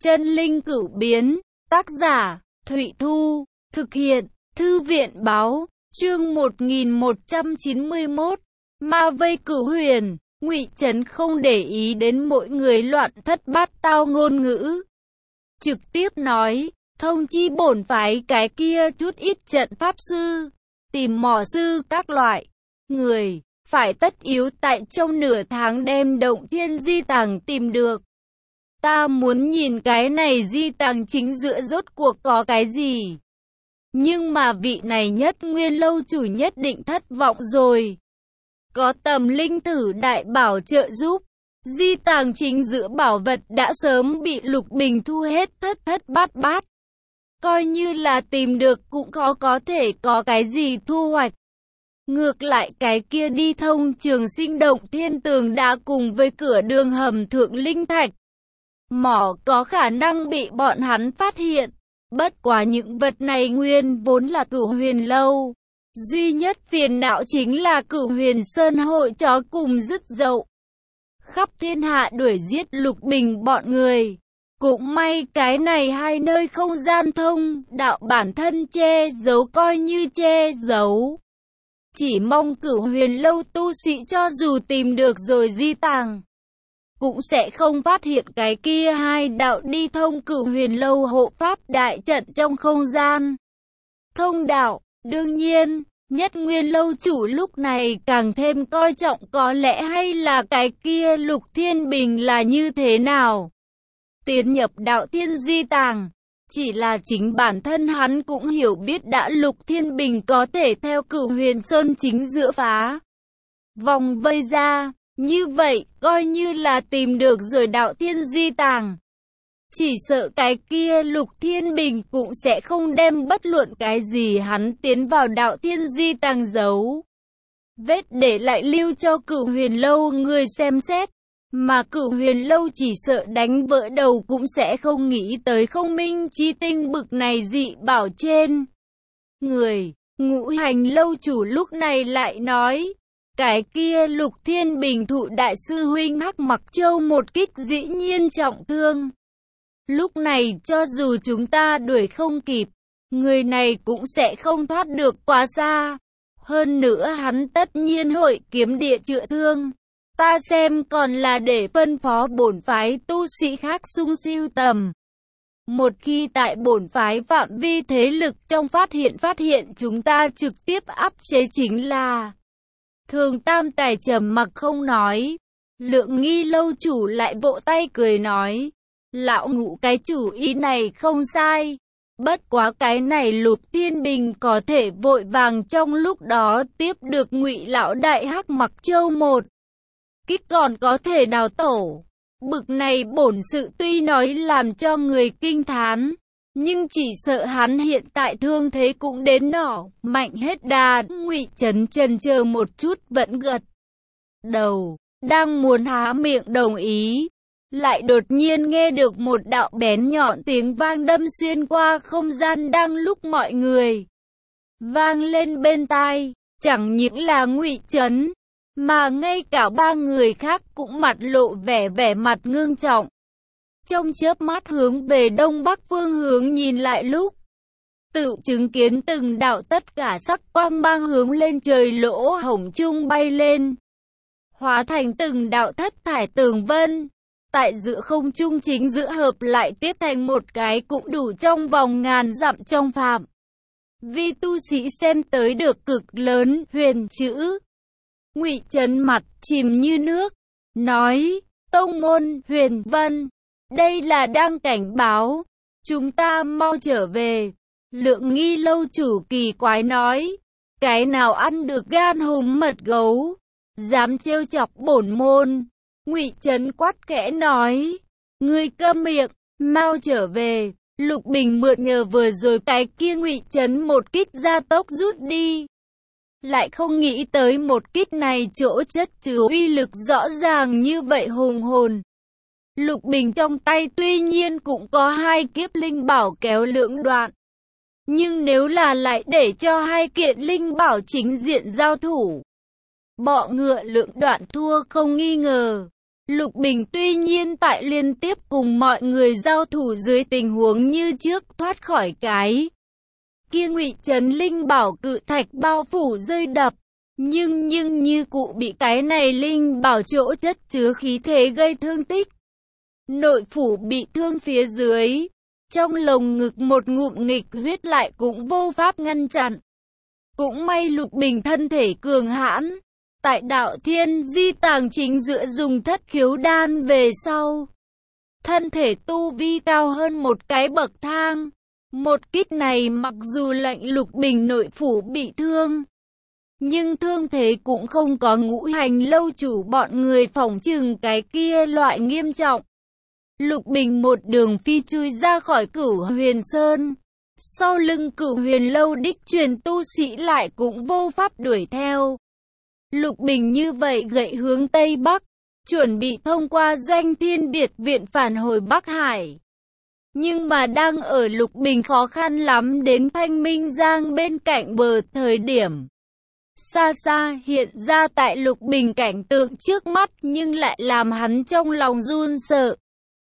Chân linh cửu biến, tác giả, Thụy Thu, thực hiện, Thư viện báo, chương 1191, ma vây cửu huyền. Ngụy Trấn không để ý đến mỗi người loạn thất bát tao ngôn ngữ. Trực tiếp nói, thông chi bổn phái cái kia chút ít trận pháp sư, tìm mỏ sư các loại. Người, phải tất yếu tại trong nửa tháng đem Động Thiên di tàng tìm được. Ta muốn nhìn cái này di tàng chính giữa rốt cuộc có cái gì. Nhưng mà vị này Nhất Nguyên lâu chủ nhất định thất vọng rồi. Có Tầm Linh Thử đại bảo trợ giúp, di tàng chính giữa bảo vật đã sớm bị Lục Bình thu hết thất thất bát bát. Coi như là tìm được cũng khó có thể có cái gì thu hoạch. Ngược lại cái kia đi thông Trường Sinh Động Thiên tường đã cùng với cửa đường hầm Thượng Linh Thạch. Mỏ có khả năng bị bọn hắn phát hiện. Bất quá những vật này nguyên vốn là Cửu Huyền lâu. Duy nhất phiền não chính là Cửu Huyền Sơn hội chó cùng dứt dậu. Khắp thiên hạ đuổi giết Lục Bình bọn người. Cũng may cái này hai nơi không gian thông, đạo bản thân che giấu coi như che giấu. Chỉ mong Cửu Huyền lâu tu sĩ cho dù tìm được rồi di tàng, cũng sẽ không phát hiện cái kia hai đạo đi thông Cửu Huyền lâu hộ pháp đại trận trong không gian thông đạo. Đương nhiên, Nhất Nguyên lâu chủ lúc này càng thêm coi trọng có lẽ hay là cái kia Lục Thiên Bình là như thế nào. Tiến nhập đạo thiên di tàng, chỉ là chính bản thân hắn cũng hiểu biết đã Lục Thiên Bình có thể theo Cửu Huyền Sơn chính giữa phá vòng vây ra. Như vậy, coi như là tìm được rồi đạo thiên di tàng. Chỉ sợ cái kia Lục Thiên Bình cũng sẽ không đem bất luận cái gì hắn tiến vào đạo thiên di tàng giấu vết để lại lưu cho Cửu Huyền lâu người xem xét. Mà Cửu Huyền lâu chỉ sợ đánh vỡ đầu cũng sẽ không nghĩ tới không minh chi tinh bực này dị bảo trên người. Ngũ Hành lâu chủ lúc này lại nói, cái kia Lục Thiên Bình thụ đại sư huynh Hắc Mặc Châu một kích dĩ nhiên trọng thương. Lúc này cho dù chúng ta đuổi không kịp, người này cũng sẽ không thoát được quá xa. Hơn nữa hắn tất nhiên hội kiếm địa chữa thương. Ta xem còn là để phân phó bổn phái tu sĩ khác xung siêu tầm. Một khi tại bổn phái phạm vi thế lực trong phát hiện chúng ta trực tiếp áp chế chính là. Thường Tam Tài trầm mặc không nói. Lượng Nghi lâu chủ lại vỗ tay cười nói, lão Ngũ cái chủ ý này không sai. Bất quá cái này Lục Thiên Bình có thể vội vàng trong lúc đó tiếp được Ngụy lão đại Hắc Mặc Châu một kích còn có thể đào tổ. Bực này bổn sự tuy nói làm cho người kinh thán, nhưng chỉ sợ hắn hiện tại thương thế cũng đến nỏ mạnh hết đà. Ngụy Trấn chần chờ một chút vẫn gật đầu, đang muốn há miệng đồng ý, lại đột nhiên nghe được một đạo bén nhọn tiếng vang đâm xuyên qua không gian đang lúc mọi người vang lên bên tai. Chẳng những là Ngụy Trấn, mà ngay cả ba người khác cũng mặt lộ vẻ mặt ngưng trọng. Trong chớp mắt hướng về đông bắc phương hướng nhìn lại lúc, tự chứng kiến từng đạo tất cả sắc quang mang hướng lên trời lỗ hổng trung bay lên, hóa thành từng đạo thất thải tường vân. Tại giữa không trung chính giữa hợp lại tiếp thành một cái cũng đủ trong vòng ngàn dặm trong phạm vi tu sĩ xem tới được cực lớn huyền chữ. Ngụy Trấn mặt chìm như nước, nói, tông môn Huyền Vân, đây là đang cảnh báo, chúng ta mau trở về. Lượng Nghi lâu chủ kỳ quái nói, cái nào ăn được gan hùm mật gấu, dám trêu chọc bổn môn. Ngụy Trấn quát khẽ nói, ngươi câm miệng, mau trở về. Lục Bình mượn nhờ vừa rồi cái kia Ngụy Trấn một kích gia tốc rút đi. Lại không nghĩ tới một kích này chỗ chất chứa uy lực rõ ràng như vậy hùng hồn. Lục Bình trong tay tuy nhiên cũng có hai kiếp linh bảo kéo lưỡng đoạn. Nhưng nếu là lại để cho hai kiện linh bảo chính diện giao thủ, bọ ngựa lưỡng đoạn thua không nghi ngờ. Lục Bình tuy nhiên tại liên tiếp cùng mọi người giao thủ dưới tình huống như trước thoát khỏi cái kia Ngụy Trấn linh bảo cự thạch bao phủ rơi đập, nhưng như cụ bị cái này linh bảo chỗ chất chứa khí thế gây thương tích. Nội phủ bị thương phía dưới, trong lồng ngực một ngụm nghịch huyết lại cũng vô pháp ngăn chặn. Cũng may Lục Bình thân thể cường hãn, tại đạo thiên di tàng chính giữa dùng thất khiếu đan về sau. Thân thể tu vi cao hơn một cái bậc thang. Một kích này mặc dù lệnh Lục Bình nội phủ bị thương, nhưng thương thế cũng không có Ngũ Hành lâu chủ bọn người phỏng chừng cái kia loại nghiêm trọng. Lục Bình một đường phi chui ra khỏi Cửu Huyền Sơn. Sau lưng Cửu Huyền lâu đích truyền tu sĩ lại cũng vô pháp đuổi theo. Lục Bình như vậy gậy hướng Tây Bắc, chuẩn bị thông qua Doanh Thiên Biệt viện phản hồi Bắc Hải. Nhưng mà đang ở Lục Bình khó khăn lắm đến Thanh Minh Giang bên cạnh bờ thời điểm. Xa xa hiện ra tại Lục Bình cảnh tượng trước mắt nhưng lại làm hắn trong lòng run sợ.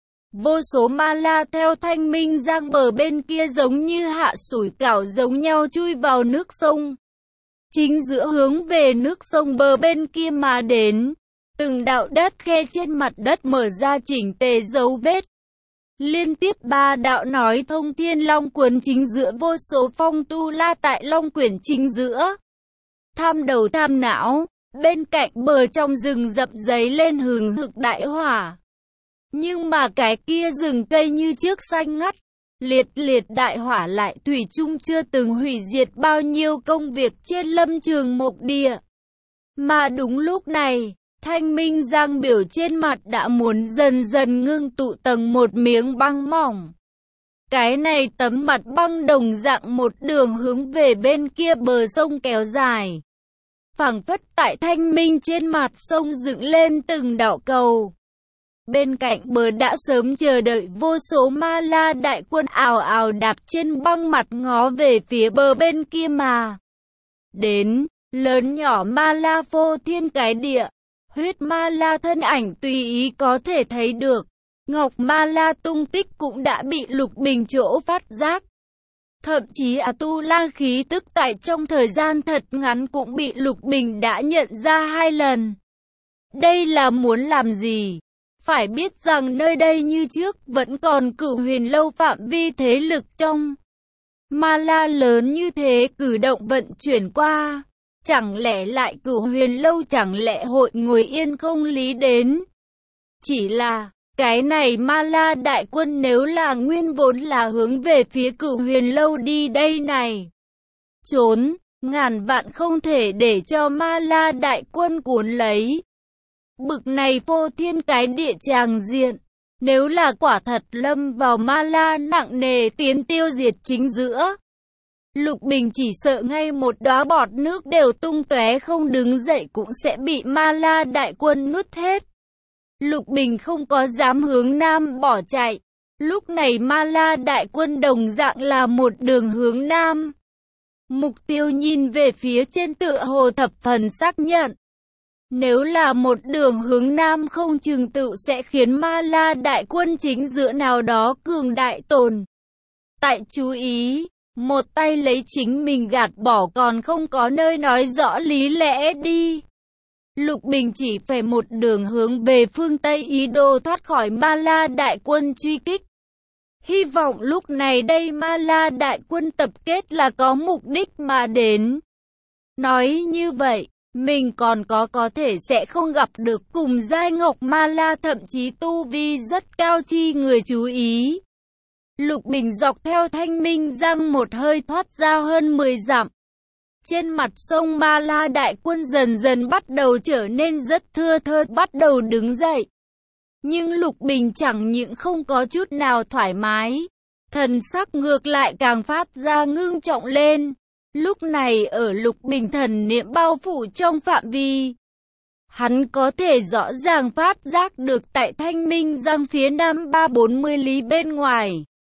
Vô số ma la theo Thanh Minh Giang bờ bên kia giống như hạ sủi cảo giống nhau chui vào nước sông. Chính giữa hướng về nước sông bờ bên kia mà đến. Từng đạo đất khe trên mặt đất mở ra chỉnh tề dấu vết. Liên tiếp ba đạo nói thông thiên long cuốn chính giữa vô số phong tu la tại long quyển chính giữa. Tham đầu tham não, bên cạnh bờ trong rừng dập dấy lên hừng hực đại hỏa. Nhưng mà cái kia rừng cây như trước xanh ngắt, liệt liệt đại hỏa lại thủy chung chưa từng hủy diệt bao nhiêu công việc trên lâm trường mộc địa. Mà đúng lúc này, Thanh Minh Giang biểu trên mặt đã muốn dần dần ngưng tụ tầng một miếng băng mỏng. Cái này tấm mặt băng đồng dạng một đường hướng về bên kia bờ sông kéo dài. Phảng phất tại Thanh Minh trên mặt sông dựng lên từng đạo cầu. Bên cạnh bờ đã sớm chờ đợi vô số ma la đại quân ào ào đạp trên băng mặt ngó về phía bờ bên kia mà. Đến, lớn nhỏ ma la phô thiên cái địa. Huyết ma la thân ảnh tùy ý có thể thấy được. Ngọc ma la tung tích cũng đã bị Lục Bình chỗ phát giác. Thậm chí tu la khí tức tại trong thời gian thật ngắn cũng bị Lục Bình đã nhận ra 2 lần. Đây là muốn làm gì? Phải biết rằng nơi đây như trước vẫn còn Cửu Huyền lâu phạm vi thế lực trong. Ma la lớn như thế cử động vận chuyển qua. Chẳng lẽ lại Cửu Huyền lâu chẳng lẽ hội ngồi yên không lý đến? Chỉ là, cái này ma la đại quân nếu là nguyên vốn là hướng về phía Cửu Huyền lâu đi đây này. Trốn, ngàn vạn không thể để cho ma la đại quân cuốn lấy. Bực này phô thiên cái địa tràng diện. Nếu là quả thật lâm vào ma la nặng nề tiến tiêu diệt chính giữa. Lục Bình chỉ sợ ngay một đóa bọt nước đều tung tóe không đứng dậy cũng sẽ bị ma la đại quân nuốt hết. Lục Bình không có dám hướng nam bỏ chạy. Lúc này ma la đại quân đồng dạng là một đường hướng nam. Mục tiêu nhìn về phía trên tựa hồ thập phần xác nhận. Nếu là một đường hướng nam không chừng tự sẽ khiến ma la đại quân chính giữa nào đó cường đại tồn. Tại chú ý. Một tay lấy chính mình gạt bỏ còn không có nơi nói rõ lý lẽ đi. Lục Bình chỉ phải một đường hướng về phương Tây ý đồ thoát khỏi ma la đại quân truy kích. Hy vọng lúc này đây ma la đại quân tập kết là có mục đích mà đến. Nói như vậy, mình còn có thể sẽ không gặp được cùng giai ngọc ma la thậm chí tu vi rất cao chi người chú ý. Lục Bình dọc theo Thanh Minh Giang một hơi thoát ra hơn 10 dặm. Trên mặt sông Ma La đại quân dần dần bắt đầu trở nên rất thưa thớt bắt đầu đứng dậy. Nhưng Lục Bình chẳng những không có chút nào thoải mái. Thần sắc ngược lại càng phát ra ngưng trọng lên. Lúc này ở Lục Bình thần niệm bao phủ trong phạm vi. Hắn có thể rõ ràng phát giác được tại Thanh Minh Giang phía nam 3-40 lý bên ngoài.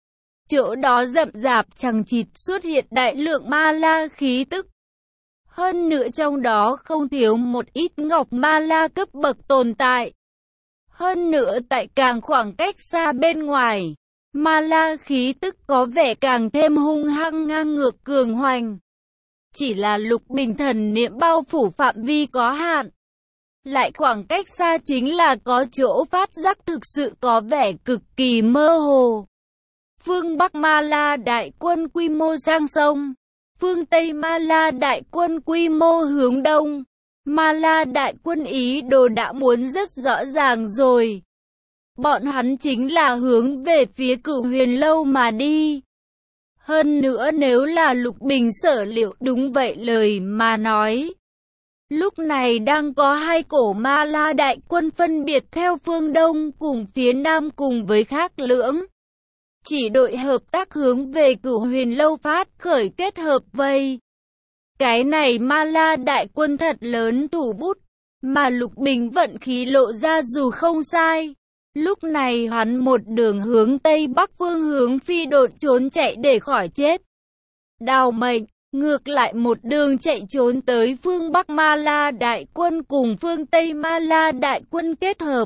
Chỗ đó rậm rạp chằng chịt xuất hiện đại lượng ma la khí tức. Hơn nữa trong đó không thiếu một ít ngọc ma la cấp bậc tồn tại. Hơn nữa tại càng khoảng cách xa bên ngoài, ma la khí tức có vẻ càng thêm hung hăng ngang ngược cường hoành. Chỉ là Lục Bình thần niệm bao phủ phạm vi có hạn. Lại khoảng cách xa chính là có chỗ phát giác thực sự có vẻ cực kỳ mơ hồ. Phương Bắc Ma La đại quân quy mô sang sông. Phương Tây Ma La đại quân quy mô hướng đông. Ma La đại quân ý đồ đã muốn rất rõ ràng rồi. Bọn hắn chính là hướng về phía Cửu Huyền Lâu mà đi. Hơn nữa nếu là Lục Bình sở liệu đúng vậy lời mà nói. Lúc này đang có hai cổ Ma La đại quân phân biệt theo phương đông cùng phía nam cùng với khác lưỡng. Chỉ đội hợp tác hướng về Cửu Huyền Lâu phát khởi kết hợp vây. Cái này Ma La đại quân thật lớn thủ bút, mà Lục Bình vận khí lộ ra dù không sai. Lúc này hắn một đường hướng Tây Bắc phương hướng phi độn trốn chạy để khỏi chết. Đào mệnh, ngược lại một đường chạy trốn tới phương Bắc Ma La đại quân cùng phương Tây Ma La đại quân kết hợp.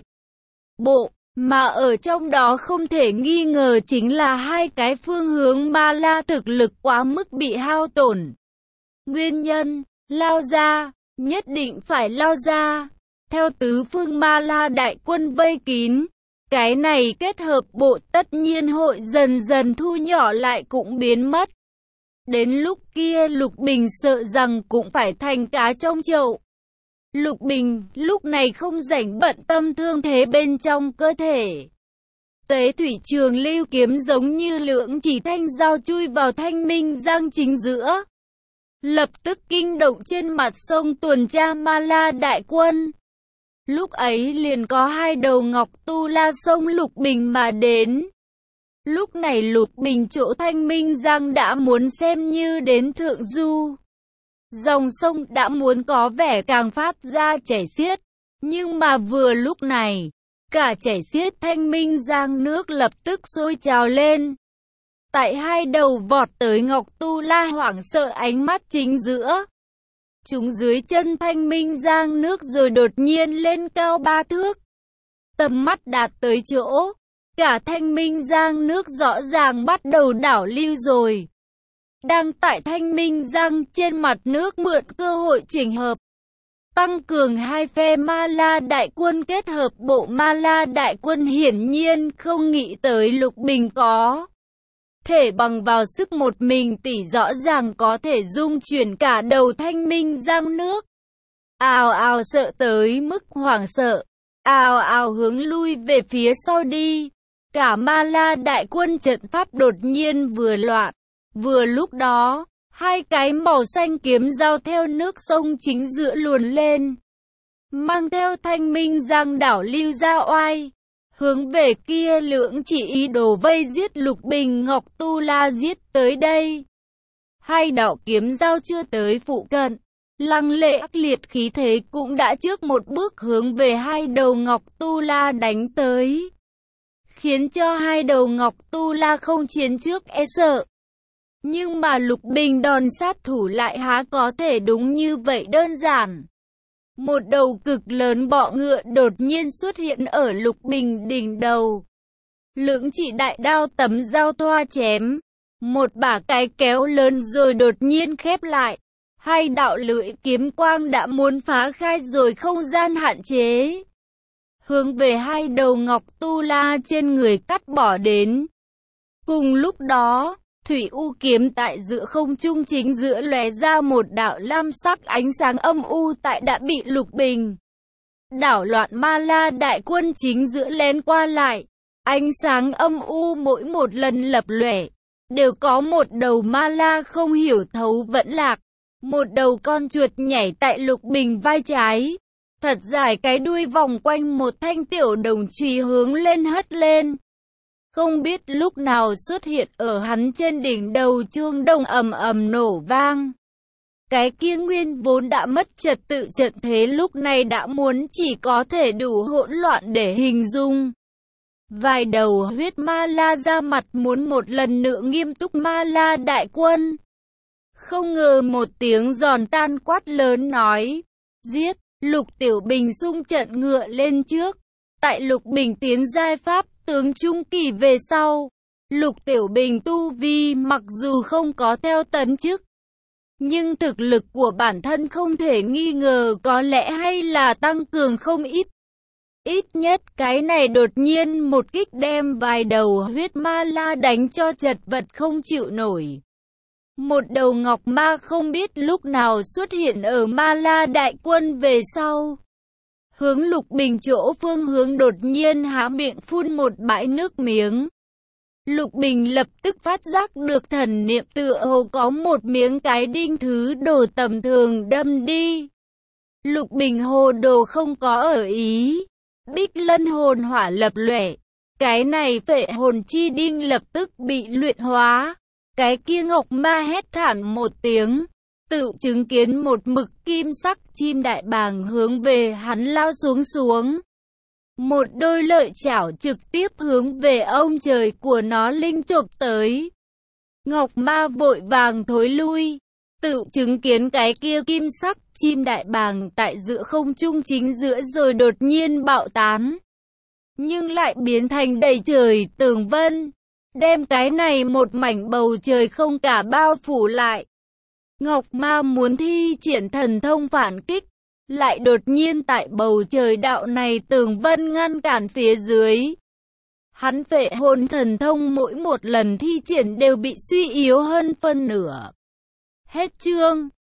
Bộ, mà ở trong đó không thể nghi ngờ chính là hai cái phương hướng Ma La thực lực quá mức bị hao tổn. Nguyên nhân, lao ra, nhất định phải lao ra. Theo tứ phương Ma La đại quân vây kín, cái này kết hợp bộ tất nhiên hội dần dần thu nhỏ lại cũng biến mất. Đến lúc kia Lục Bình sợ rằng cũng phải thành cá trong chậu. Lục Bình lúc này không rảnh bận tâm thương thế bên trong cơ thể. Tế thủy trường lưu kiếm giống như lưỡng chỉ thanh dao chui vào Thanh Minh Giang chính giữa. Lập tức kinh động trên mặt sông tuần tra Ma La đại quân. Lúc ấy liền có hai đầu ngọc tu la sông Lục Bình mà đến. Lúc này Lục Bình chỗ Thanh Minh Giang đã muốn xem như đến thượng du. Dòng sông đã muốn có vẻ càng phát ra chảy xiết. Nhưng mà vừa lúc này, cả chảy xiết Thanh Minh Giang nước lập tức sôi trào lên. Tại hai đầu vọt tới Ngọc Tu La hoảng sợ ánh mắt chính giữa. Chúng dưới chân Thanh Minh Giang nước rồi đột nhiên lên cao 3 thước. Tầm mắt đạt tới chỗ, cả Thanh Minh Giang nước rõ ràng bắt đầu đảo lưu rồi. Đang tại Thanh Minh Giang trên mặt nước mượn cơ hội chỉnh hợp. Tăng cường hai phe Ma La đại quân kết hợp bộ Ma La đại quân hiển nhiên không nghĩ tới Lục Bình có thể bằng vào sức một mình tỷ rõ ràng có thể dung chuyển cả đầu Thanh Minh Giang nước. Ào ào sợ tới mức hoảng sợ, ào ào hướng lui về phía sau đi. Cả Ma La đại quân trận pháp đột nhiên vừa loạn. Vừa lúc đó, hai cái màu xanh kiếm giao theo nước sông chính giữa luồn lên. Mang theo Thanh Minh Giang đảo lưu ra oai. Hướng về kia lưỡng chỉ ý đồ vây giết Lục Bình Ngọc Tu La giết tới đây. Hai đạo kiếm giao chưa tới phụ cận. Lăng lệ ác liệt khí thế cũng đã trước một bước hướng về hai đầu Ngọc Tu La đánh tới. Khiến cho hai đầu Ngọc Tu La không chiến trước e sợ. Nhưng mà Lục Bình đòn sát thủ lại há có thể đúng như vậy đơn giản. Một đầu cực lớn bọ ngựa đột nhiên xuất hiện ở Lục Bình đỉnh đầu. Lưỡng chỉ đại đao tấm dao thoa chém. Một bả cái kéo lớn rồi đột nhiên khép lại. Hai đạo lưỡi kiếm quang đã muốn phá khai rồi không gian hạn chế. Hướng về hai đầu Ngọc Tu La trên người cắt bỏ đến. Cùng lúc đó, Thủy U kiếm tại giữa không trung chính giữa lóe ra một đạo lam sắc ánh sáng âm u tại đã bị Lục Bình đảo loạn Ma La đại quân chính giữa lén qua lại. Ánh sáng âm u mỗi một lần lập lòe, đều có một đầu Ma La không hiểu thấu vẫn lạc. Một đầu con chuột nhảy tại Lục Bình vai trái. Thật dài cái đuôi vòng quanh một thanh tiểu đồng chùy hướng lên hất lên. Không biết lúc nào xuất hiện ở hắn trên đỉnh đầu chuông đồng ầm ầm nổ vang. Cái kia nguyên vốn đã mất trật tự trận thế lúc này đã muốn chỉ có thể đủ hỗn loạn để hình dung. Vài đầu huyết Ma La ra mặt muốn một lần nữa nghiêm túc Ma La đại quân. Không ngờ một tiếng giòn tan quát lớn nói, giết. Lục Tiểu Bình xung trận ngựa lên trước. Tại Lục Bình tiến giai pháp tướng trung kỳ về sau, Lục Tiểu Bình tu vi mặc dù không có theo tấn chức, nhưng thực lực của bản thân không thể nghi ngờ có lẽ hay là tăng cường không ít. Ít nhất cái này đột nhiên một kích đem vài đầu huyết ma la đánh cho chật vật không chịu nổi. Một đầu ngọc ma không biết lúc nào xuất hiện ở ma la đại quân về sau. Hướng Lục Bình chỗ phương hướng đột nhiên há miệng phun một bãi nước miếng. Lục Bình lập tức phát giác được thần niệm tựa hồ có một miếng cái đinh thứ đồ tầm thường đâm đi. Lục Bình hồ đồ không có ở ý. Bích lân hồn hỏa lập lòe. Cái này phệ hồn chi đinh lập tức bị luyện hóa. Cái kia ngọc ma hét thảm một tiếng. Tự chứng kiến một mực kim sắc chim đại bàng hướng về hắn lao xuống. Một đôi lợi chảo trực tiếp hướng về ông trời của nó linh chộp tới. Ngọc ma vội vàng thối lui. Tự chứng kiến cái kia kim sắc chim đại bàng tại giữa không trung chính giữa rồi đột nhiên bạo tán. Nhưng lại biến thành đầy trời tường vân. Đem cái này một mảnh bầu trời không cả bao phủ lại. Ngọc ma muốn thi triển thần thông phản kích. Lại đột nhiên tại bầu trời đạo này tường vân ngăn cản phía dưới. Hắn phệ hồn thần thông mỗi một lần thi triển đều bị suy yếu hơn phân nửa. Hết chương.